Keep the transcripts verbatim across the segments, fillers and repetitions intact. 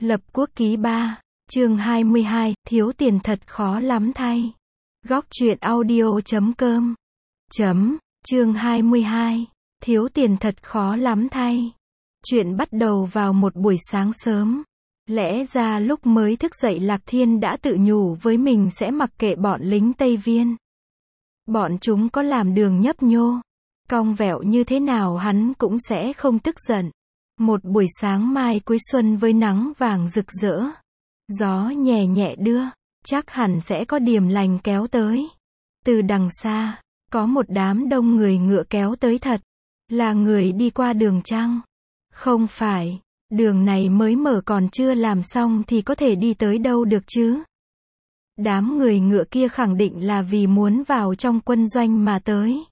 Lập Quốc Ký ba, chương hai mươi hai, thiếu tiền thật khó lắm thay. Góc truyện audio chấm com. Chấm, chương hai mươi hai, thiếu tiền thật khó lắm thay. Chuyện bắt đầu vào một buổi sáng sớm. Lẽ ra lúc mới thức dậy Lạc Thiên đã tự nhủ với mình sẽ mặc kệ bọn lính Tây Viên. Bọn chúng có làm đường nhấp nhô, cong vẹo như thế nào hắn cũng sẽ không tức giận. Một buổi sáng mai cuối xuân với nắng vàng rực rỡ, gió nhẹ nhẹ đưa, chắc hẳn sẽ có điềm lành kéo tới. Từ đằng xa, có một đám đông người ngựa kéo tới thật. Là người đi qua đường trăng. Không phải, đường này mới mở còn chưa làm xong thì có thể đi tới đâu được chứ. Đám người ngựa kia khẳng định là vì muốn vào trong quân doanh mà tới.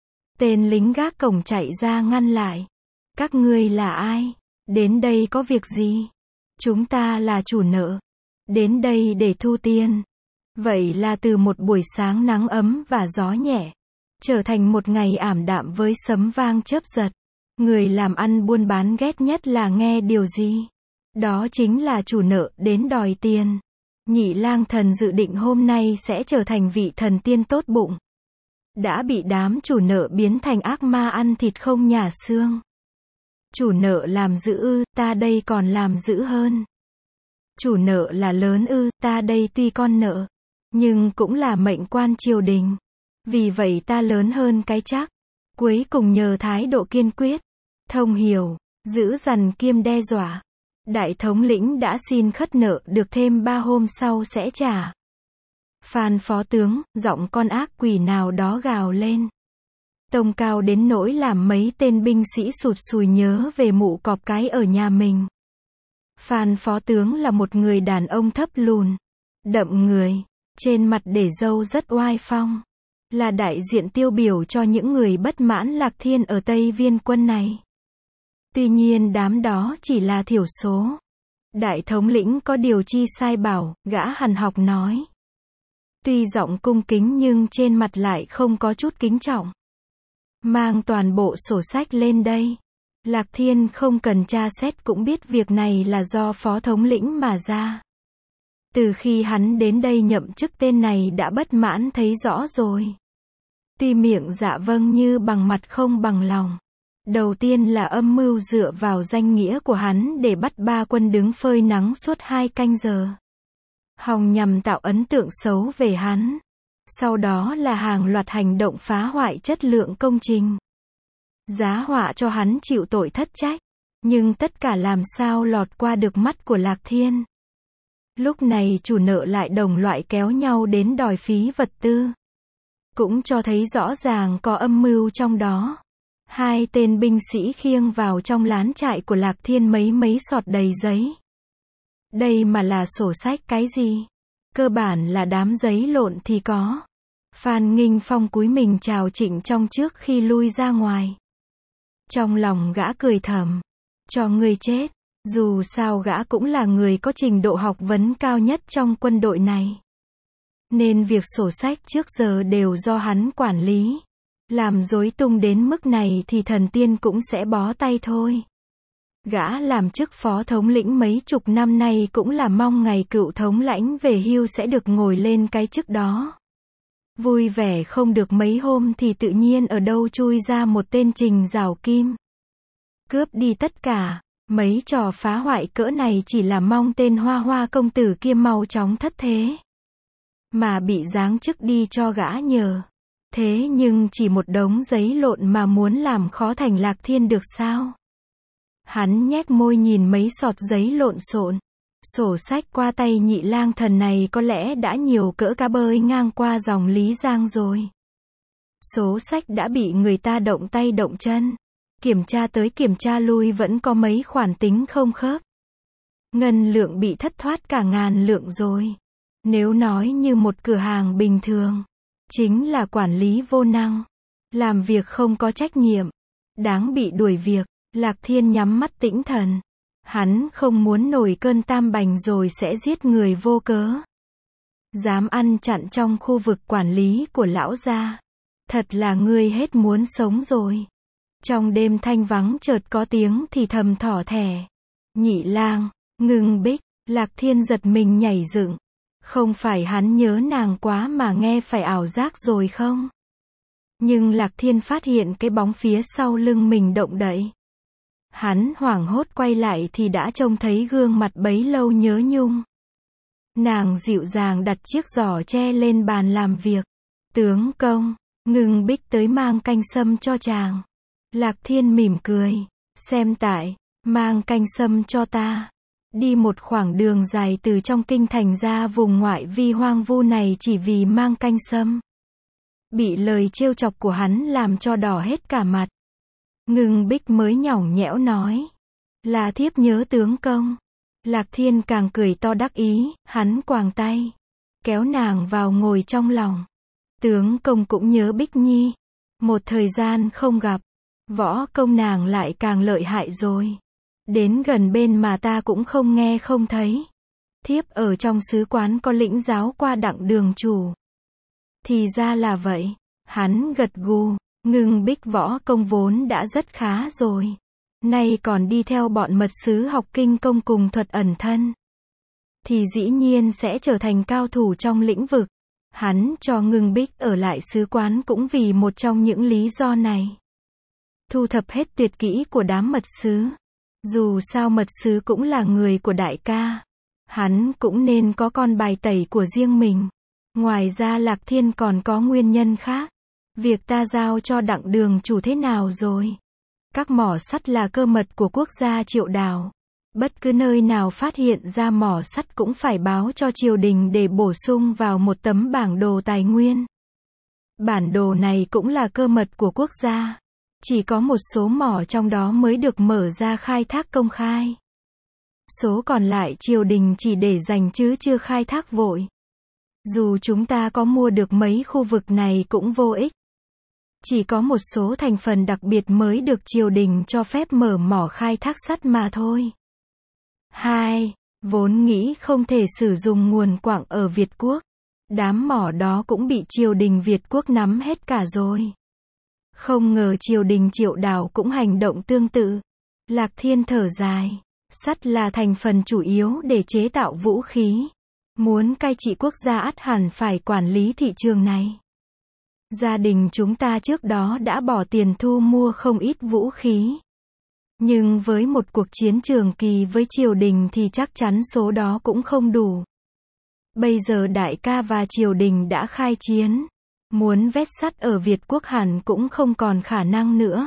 Tên lính gác cổng chạy ra ngăn lại. Các ngươi là ai? Đến đây có việc gì? Chúng ta là chủ nợ. Đến đây để thu tiền. Vậy là từ một buổi sáng nắng ấm và gió nhẹ, trở thành một ngày ảm đạm với sấm vang chớp giật. Người làm ăn buôn bán ghét nhất là nghe điều gì? Đó chính là chủ nợ đến đòi tiền. Nhị Lang Thần dự định hôm nay sẽ trở thành vị thần tiên tốt bụng. Đã bị đám chủ nợ biến thành ác ma ăn thịt không nhả xương. Chủ nợ làm dữ ư, ta đây còn làm dữ hơn. Chủ nợ là lớn ư, ta đây tuy con nợ, nhưng cũng là mệnh quan triều đình. Vì vậy ta lớn hơn cái chắc. Cuối cùng nhờ thái độ kiên quyết, thông hiểu, giữ dằn kiêm đe dọa. Đại thống lĩnh đã xin khất nợ được thêm ba hôm sau sẽ trả. Phan phó tướng, giọng con ác quỷ nào đó gào lên. Tông cao đến nỗi làm mấy tên binh sĩ sụt sùi nhớ về mụ cọp cái ở nhà mình. Phan phó tướng là một người đàn ông thấp lùn, đậm người, trên mặt để râu rất oai phong. Là đại diện tiêu biểu cho những người bất mãn Lạc Thiên ở Tây Viên quân này. Tuy nhiên đám đó chỉ là thiểu số. Đại thống lĩnh có điều chi sai bảo, gã hằn học nói. Tuy giọng cung kính nhưng trên mặt lại không có chút kính trọng. Mang toàn bộ sổ sách lên đây. Lạc Thiên không cần tra xét cũng biết việc này là do phó thống lĩnh mà ra. Từ khi hắn đến đây nhậm chức tên này đã bất mãn thấy rõ rồi. Tuy miệng dạ vâng như bằng mặt không bằng lòng. Đầu tiên là âm mưu dựa vào danh nghĩa của hắn để bắt ba quân đứng phơi nắng suốt hai canh giờ. Hòng nhằm tạo ấn tượng xấu về hắn. Sau đó là hàng loạt hành động phá hoại chất lượng công trình. Giá họa cho hắn chịu tội thất trách. Nhưng tất cả làm sao lọt qua được mắt của Lạc Thiên. Lúc này chủ nợ lại đồng loại kéo nhau đến đòi phí vật tư. Cũng cho thấy rõ ràng có âm mưu trong đó. Hai tên binh sĩ khiêng vào trong lán trại của Lạc Thiên mấy mấy sọt đầy giấy. Đây mà là sổ sách cái gì? Cơ bản là đám giấy lộn thì có. Phan Nghinh Phong cúi mình chào Trịnh Trong trước khi lui ra ngoài. Trong lòng gã cười thầm. Cho ngươi chết. Dù sao gã cũng là người có trình độ học vấn cao nhất trong quân đội này. Nên việc sổ sách trước giờ đều do hắn quản lý. Làm rối tung đến mức này thì thần tiên cũng sẽ bó tay thôi. Gã làm chức phó thống lĩnh mấy chục năm nay cũng là mong ngày cựu thống lãnh về hưu sẽ được ngồi lên cái chức đó. Vui vẻ không được mấy hôm thì tự nhiên ở đâu chui ra một tên Trình Giảo Kim. Cướp đi tất cả. Mấy trò phá hoại cỡ này chỉ là mong tên Hoa Hoa công tử kia mau chóng thất thế. Mà bị giáng chức đi cho gã nhờ. Thế nhưng chỉ một đống giấy lộn mà muốn làm khó thành Lạc Thiên được sao? Hắn nhếch môi nhìn mấy sọt giấy lộn xộn. Sổ sách qua tay Nhị Lang Thần này có lẽ đã nhiều cỡ cá bơi ngang qua dòng Lý Giang rồi. Số sách đã bị người ta động tay động chân. Kiểm tra tới kiểm tra lui vẫn có mấy khoản tính không khớp. Ngân lượng bị thất thoát cả ngàn lượng rồi. Nếu nói như một cửa hàng bình thường, chính là quản lý vô năng, làm việc không có trách nhiệm, đáng bị đuổi việc. Lạc Thiên nhắm mắt tĩnh thần. Hắn không muốn nổi cơn tam bành rồi sẽ giết người vô cớ. Dám ăn chặn trong khu vực quản lý của lão gia. Thật là ngươi hết muốn sống rồi. Trong đêm thanh vắng chợt có tiếng thì thầm thỏ thẻ. Nhị Lang, Ngưng Bích, Lạc Thiên giật mình nhảy dựng. Không phải hắn nhớ nàng quá mà nghe phải ảo giác rồi không? Nhưng Lạc Thiên phát hiện cái bóng phía sau lưng mình động đậy. Hắn hoảng hốt quay lại thì đã trông thấy gương mặt bấy lâu nhớ nhung. Nàng dịu dàng đặt chiếc giỏ tre lên bàn làm việc. Tướng công, Ngưng Bích tới mang canh sâm cho chàng. Lạc Thiên mỉm cười. Xem tại, mang canh sâm cho ta. Đi một khoảng đường dài từ trong kinh thành ra vùng ngoại vi hoang vu này chỉ vì mang canh sâm. Bị lời trêu chọc của hắn làm cho đỏ hết cả mặt. Ngưng Bích mới nhõng nhẽo nói. Là thiếp nhớ tướng công. Lạc Thiên càng cười to đắc ý, hắn quàng tay. Kéo nàng vào ngồi trong lòng. Tướng công cũng nhớ Bích Nhi. Một thời gian không gặp. Võ công nàng lại càng lợi hại rồi. Đến gần bên mà ta cũng không nghe không thấy. Thiếp ở trong sứ quán có lĩnh giáo qua Đặng đường chủ. Thì ra là vậy. Hắn gật gù. Ngưng Bích võ công vốn đã rất khá rồi. Nay còn đi theo bọn mật sứ học kinh công cùng thuật ẩn thân. Thì dĩ nhiên sẽ trở thành cao thủ trong lĩnh vực. Hắn cho Ngưng Bích ở lại sứ quán cũng vì một trong những lý do này. Thu thập hết tuyệt kỹ của đám mật sứ. Dù sao mật sứ cũng là người của đại ca. Hắn cũng nên có con bài tẩy của riêng mình. Ngoài ra Lạc Thiên còn có nguyên nhân khác. Việc ta giao cho Đặng đường chủ thế nào rồi? Các mỏ sắt là cơ mật của quốc gia Triệu Đào. Bất cứ nơi nào phát hiện ra mỏ sắt cũng phải báo cho triều đình để bổ sung vào một tấm bản đồ tài nguyên. Bản đồ này cũng là cơ mật của quốc gia. Chỉ có một số mỏ trong đó mới được mở ra khai thác công khai. Số còn lại triều đình chỉ để dành chứ chưa khai thác vội. Dù chúng ta có mua được mấy khu vực này cũng vô ích. Chỉ có một số thành phần đặc biệt mới được triều đình cho phép mở mỏ khai thác sắt mà thôi. hai. Vốn nghĩ không thể sử dụng nguồn quặng ở Việt Quốc. Đám mỏ đó cũng bị triều đình Việt Quốc nắm hết cả rồi. Không ngờ triều đình Triệu Đào cũng hành động tương tự. Lạc Thiên thở dài. Sắt là thành phần chủ yếu để chế tạo vũ khí. Muốn cai trị quốc gia ắt hẳn phải quản lý thị trường này. Gia đình chúng ta trước đó đã bỏ tiền thu mua không ít vũ khí. Nhưng với một cuộc chiến trường kỳ với triều đình thì chắc chắn số đó cũng không đủ. Bây giờ đại ca và triều đình đã khai chiến. Muốn vét sắt ở Việt Quốc hẳn cũng không còn khả năng nữa.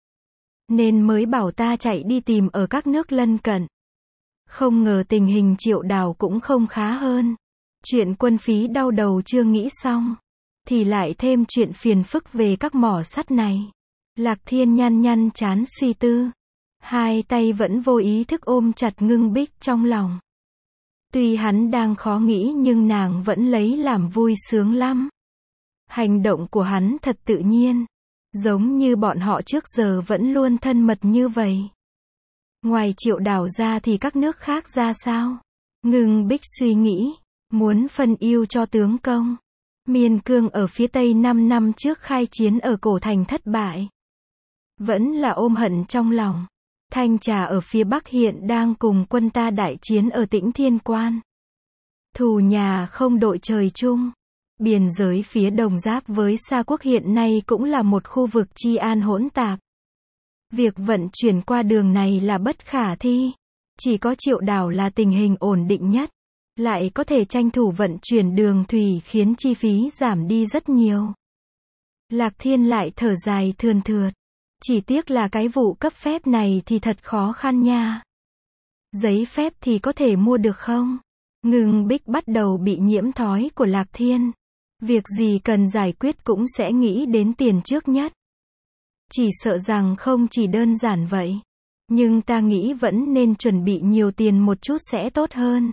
Nên mới bảo ta chạy đi tìm ở các nước lân cận. Không ngờ tình hình Triệu Đào cũng không khá hơn. Chuyện quân phí đau đầu chưa nghĩ xong. Thì lại thêm chuyện phiền phức về các mỏ sắt này. Lạc Thiên nhăn nhăn trán suy tư. Hai tay vẫn vô ý thức ôm chặt Ngưng Bích trong lòng. Tuy hắn đang khó nghĩ nhưng nàng vẫn lấy làm vui sướng lắm. Hành động của hắn thật tự nhiên. Giống như bọn họ trước giờ vẫn luôn thân mật như vậy. Ngoài Triệu Đào ra thì các nước khác ra sao? Ngưng Bích suy nghĩ. Muốn phân ưu cho tướng công. Miên Cương ở phía Tây năm năm trước khai chiến ở Cổ Thành thất bại. Vẫn là ôm hận trong lòng. Thanh Trà ở phía Bắc hiện đang cùng quân ta đại chiến ở Tĩnh Thiên Quan. Thù nhà không đội trời chung. Biên giới phía Đồng Giáp với Sa Quốc hiện nay cũng là một khu vực治an hỗn tạp. Việc vận chuyển qua đường này là bất khả thi. Chỉ có Triệu Đào là tình hình ổn định nhất. Lại có thể tranh thủ vận chuyển đường thủy khiến chi phí giảm đi rất nhiều. Lạc Thiên lại thở dài thườn thượt. Chỉ tiếc là cái vụ cấp phép này thì thật khó khăn nha. Giấy phép thì có thể mua được không? Ngưng Bích bắt đầu bị nhiễm thói của Lạc Thiên. Việc gì cần giải quyết cũng sẽ nghĩ đến tiền trước nhất. Chỉ sợ rằng không chỉ đơn giản vậy. Nhưng ta nghĩ vẫn nên chuẩn bị nhiều tiền một chút sẽ tốt hơn.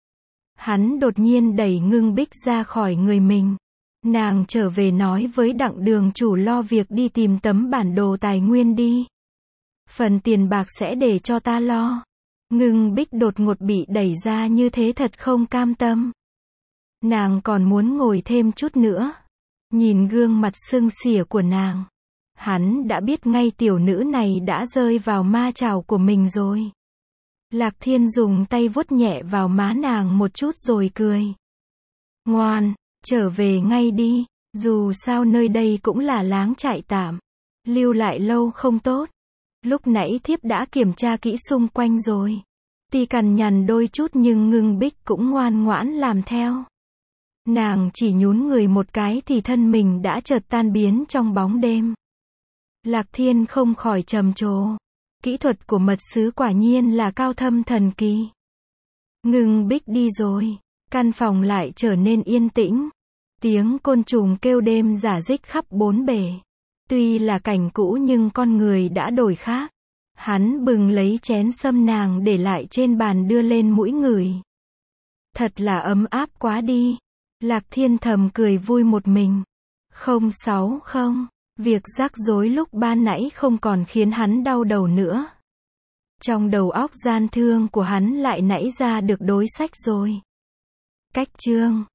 Hắn đột nhiên đẩy Ngưng Bích ra khỏi người mình. Nàng trở về nói với Đặng đường chủ lo việc đi tìm tấm bản đồ tài nguyên đi. Phần tiền bạc sẽ để cho ta lo. Ngưng Bích đột ngột bị đẩy ra như thế thật không cam tâm. Nàng còn muốn ngồi thêm chút nữa. Nhìn gương mặt sưng xỉa của nàng. Hắn đã biết ngay tiểu nữ này đã rơi vào ma chảo của mình rồi. Lạc Thiên dùng tay vuốt nhẹ vào má nàng một chút rồi cười. Ngoan, trở về ngay đi, dù sao nơi đây cũng là láng trại tạm. Lưu lại lâu không tốt. Lúc nãy thiếp đã kiểm tra kỹ xung quanh rồi. Tuy cằn nhằn đôi chút nhưng Ngưng Bích cũng ngoan ngoãn làm theo. Nàng chỉ nhún người một cái thì thân mình đã chợt tan biến trong bóng đêm. Lạc Thiên không khỏi trầm trồ. Kỹ thuật của mật sứ quả nhiên là cao thâm thần kỳ. Ngưng Bích đi rồi. Căn phòng lại trở nên yên tĩnh. Tiếng côn trùng kêu đêm rả rích khắp bốn bề. Tuy là cảnh cũ nhưng con người đã đổi khác. Hắn bừng lấy chén sâm nàng để lại trên bàn đưa lên mũi ngửi. Thật là ấm áp quá đi. Lạc Thiên thầm cười vui một mình. Không sáu không. Việc rắc rối lúc ban nãy không còn khiến hắn đau đầu nữa. Trong đầu óc gian thương của hắn lại nảy ra được đối sách rồi. Cách chương